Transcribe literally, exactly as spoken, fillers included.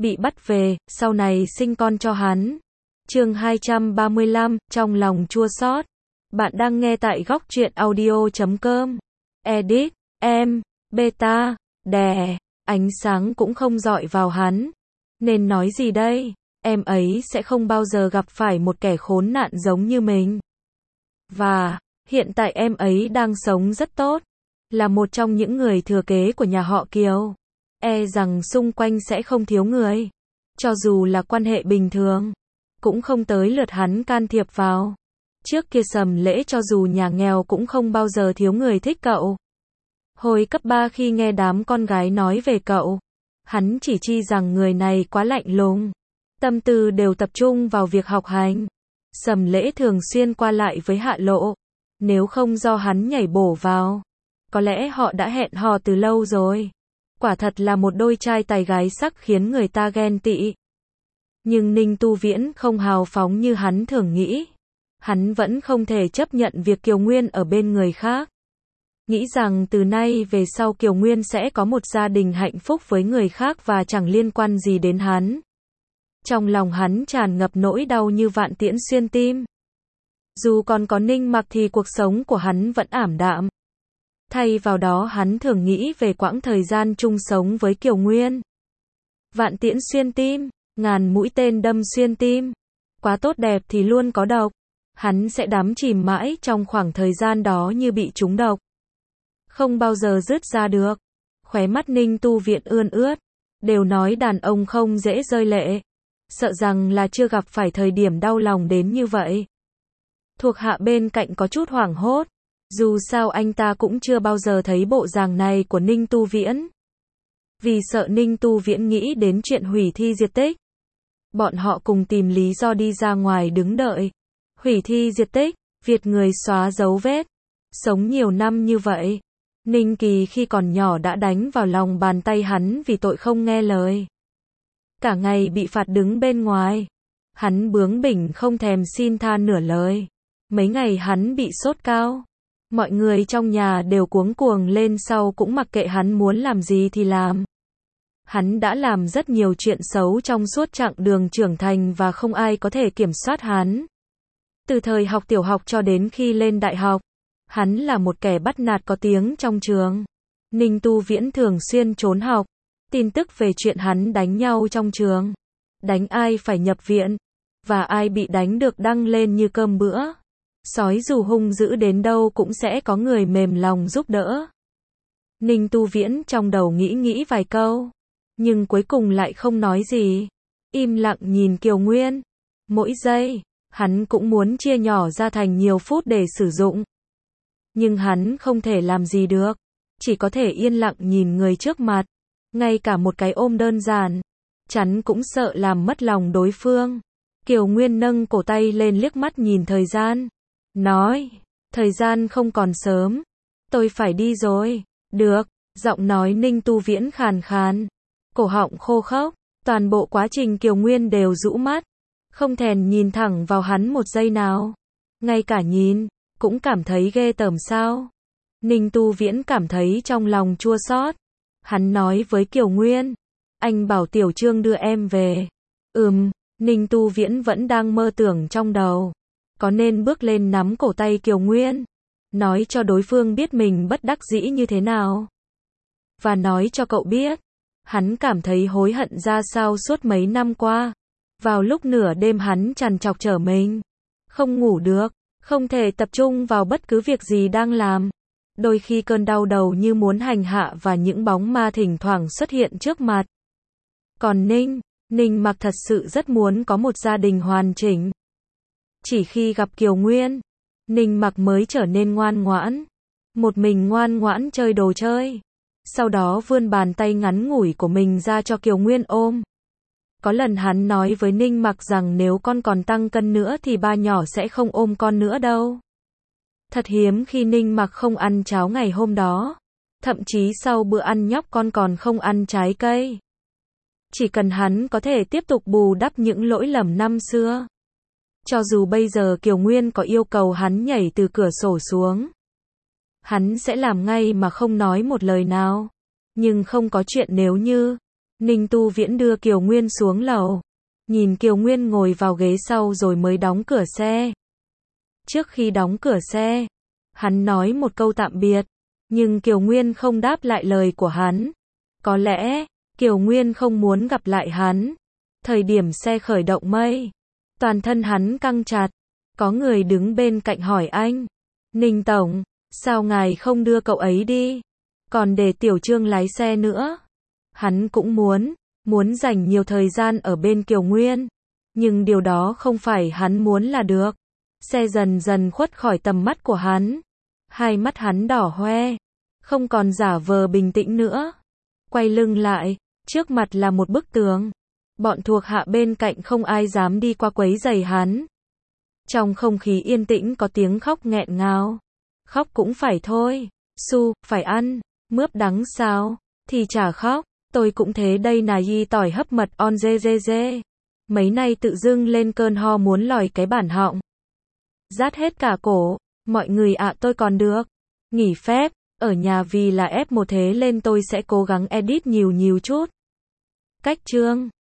bị bắt về, sau này sinh con cho hắn. Chương hai trăm ba mươi lăm, trong lòng chua xót. Bạn đang nghe tại góc truyện audio chấm com. Edit, em, beta, đè, ánh sáng cũng không dọi vào hắn. Nên nói gì đây? Em ấy sẽ không bao giờ gặp phải một kẻ khốn nạn giống như mình. Và, hiện tại em ấy đang sống rất tốt. Là một trong những người thừa kế của nhà họ Kiều. E rằng xung quanh sẽ không thiếu người. Cho dù là quan hệ bình thường, cũng không tới lượt hắn can thiệp vào. Trước kia Sầm Lễ cho dù nhà nghèo cũng không bao giờ thiếu người thích cậu. Hồi cấp ba khi nghe đám con gái nói về cậu, hắn chỉ chi rằng người này quá lạnh lùng. Tâm tư đều tập trung vào việc học hành. Sầm Lễ thường xuyên qua lại với Hạ Lộ. Nếu không do hắn nhảy bổ vào, có lẽ họ đã hẹn hò từ lâu rồi. Quả thật là một đôi trai tài gái sắc khiến người ta ghen tị. Nhưng Ninh Tu Viễn không hào phóng như hắn thường nghĩ. Hắn vẫn không thể chấp nhận việc Kiều Nguyên ở bên người khác. Nghĩ rằng từ nay về sau Kiều Nguyên sẽ có một gia đình hạnh phúc với người khác và chẳng liên quan gì đến hắn. Trong lòng hắn tràn ngập nỗi đau như vạn tiễn xuyên tim. Dù còn có Ninh Mặc thì cuộc sống của hắn vẫn ảm đạm. Thay vào đó hắn thường nghĩ về quãng thời gian chung sống với Kiều Nguyên. Vạn tiễn xuyên tim, ngàn mũi tên đâm xuyên tim. Quá tốt đẹp thì luôn có độc. Hắn sẽ đắm chìm mãi trong khoảng thời gian đó như bị trúng độc. Không bao giờ dứt ra được. Khóe mắt Ninh Tu Viễn ươn ướt. Đều nói đàn ông không dễ rơi lệ. Sợ rằng là chưa gặp phải thời điểm đau lòng đến như vậy. Thuộc hạ bên cạnh có chút hoảng hốt. Dù sao anh ta cũng chưa bao giờ thấy bộ dạng này của Ninh Tu Viễn. Vì sợ Ninh Tu Viễn nghĩ đến chuyện hủy thi diệt tích. Bọn họ cùng tìm lý do đi ra ngoài đứng đợi. Hủy thi diệt tích, Việt người xóa dấu vết. Sống nhiều năm như vậy. Ninh Kỳ khi còn nhỏ đã đánh vào lòng bàn tay hắn vì tội không nghe lời. Cả ngày bị phạt đứng bên ngoài. Hắn bướng bỉnh không thèm xin tha nửa lời. Mấy ngày hắn bị sốt cao. Mọi người trong nhà đều cuống cuồng lên sau cũng mặc kệ hắn muốn làm gì thì làm. Hắn đã làm rất nhiều chuyện xấu trong suốt chặng đường trưởng thành và không ai có thể kiểm soát hắn. Từ thời học tiểu học cho đến khi lên đại học, hắn là một kẻ bắt nạt có tiếng trong trường. Ninh Tu Viễn thường xuyên trốn học. Tin tức về chuyện hắn đánh nhau trong trường, đánh ai phải nhập viện, và ai bị đánh được đăng lên như cơm bữa. Sói dù hung dữ đến đâu cũng sẽ có người mềm lòng giúp đỡ. Ninh Tu Viễn trong đầu nghĩ nghĩ vài câu, nhưng cuối cùng lại không nói gì. Im lặng nhìn Kiều Nguyên. Mỗi giây, hắn cũng muốn chia nhỏ ra thành nhiều phút để sử dụng. Nhưng hắn không thể làm gì được. Chỉ có thể yên lặng nhìn người trước mặt. Ngay cả một cái ôm đơn giản, chắn cũng sợ làm mất lòng đối phương. Kiều Nguyên nâng cổ tay lên liếc mắt nhìn thời gian. Nói, thời gian không còn sớm. Tôi phải đi rồi. Được, giọng nói Ninh Tu Viễn khàn khàn. Cổ họng khô khốc. Toàn bộ quá trình Kiều Nguyên đều rũ mắt. Không thèm nhìn thẳng vào hắn một giây nào. Ngay cả nhìn, cũng cảm thấy ghê tởm sao. Ninh Tu Viễn cảm thấy trong lòng chua xót. Hắn nói với Kiều Nguyên. Anh bảo Tiểu Trương đưa em về. Ừm, Ninh Tu Viễn vẫn đang mơ tưởng trong đầu. Có nên bước lên nắm cổ tay Kiều Nguyên. Nói cho đối phương biết mình bất đắc dĩ như thế nào. Và nói cho cậu biết. Hắn cảm thấy hối hận ra sao suốt mấy năm qua. Vào lúc nửa đêm hắn trằn trọc trở mình. Không ngủ được. Không thể tập trung vào bất cứ việc gì đang làm. Đôi khi cơn đau đầu như muốn hành hạ và những bóng ma thỉnh thoảng xuất hiện trước mặt. Còn Ninh, Ninh Mặc thật sự rất muốn có một gia đình hoàn chỉnh. Chỉ khi gặp Kiều Nguyên, Ninh Mặc mới trở nên ngoan ngoãn. Một mình ngoan ngoãn chơi đồ chơi. Sau đó vươn bàn tay ngắn ngủi của mình ra cho Kiều Nguyên ôm. Có lần hắn nói với Ninh Mặc rằng nếu con còn tăng cân nữa thì ba nhỏ sẽ không ôm con nữa đâu. Thật hiếm khi Ninh Mặc không ăn cháo ngày hôm đó. Thậm chí sau bữa ăn nhóc con còn không ăn trái cây. Chỉ cần hắn có thể tiếp tục bù đắp những lỗi lầm năm xưa. Cho dù bây giờ Kiều Nguyên có yêu cầu hắn nhảy từ cửa sổ xuống, hắn sẽ làm ngay mà không nói một lời nào. Nhưng không có chuyện nếu như. Ninh Tu Viễn đưa Kiều Nguyên xuống lầu. Nhìn Kiều Nguyên ngồi vào ghế sau rồi mới đóng cửa xe. Trước khi đóng cửa xe, hắn nói một câu tạm biệt, nhưng Kiều Nguyên không đáp lại lời của hắn. Có lẽ, Kiều Nguyên không muốn gặp lại hắn. Thời điểm xe khởi động mây, toàn thân hắn căng chặt. Có người đứng bên cạnh hỏi anh, Ninh Tổng, sao ngài không đưa cậu ấy đi, còn để Tiểu Trương lái xe nữa. Hắn cũng muốn, muốn dành nhiều thời gian ở bên Kiều Nguyên, nhưng điều đó không phải hắn muốn là được. Xe dần dần khuất khỏi tầm mắt của hắn. Hai mắt hắn đỏ hoe, không còn giả vờ bình tĩnh nữa. Quay lưng lại, trước mặt là một bức tường. Bọn thuộc hạ bên cạnh không ai dám đi qua quấy rầy hắn. Trong không khí yên tĩnh có tiếng khóc nghẹn ngào. Khóc cũng phải thôi. Su, phải ăn. Mướp đắng sao? Thì chả khóc. Tôi cũng thế đây nà y tỏi hấp mật on dê dê dê. Mấy nay tự dưng lên cơn ho muốn lòi cái bản họng. Rát hết cả cổ. Mọi người ạ, tôi còn được nghỉ phép ở nhà vì là ép một thế lên tôi sẽ cố gắng edit nhiều nhiều chút. Cách chương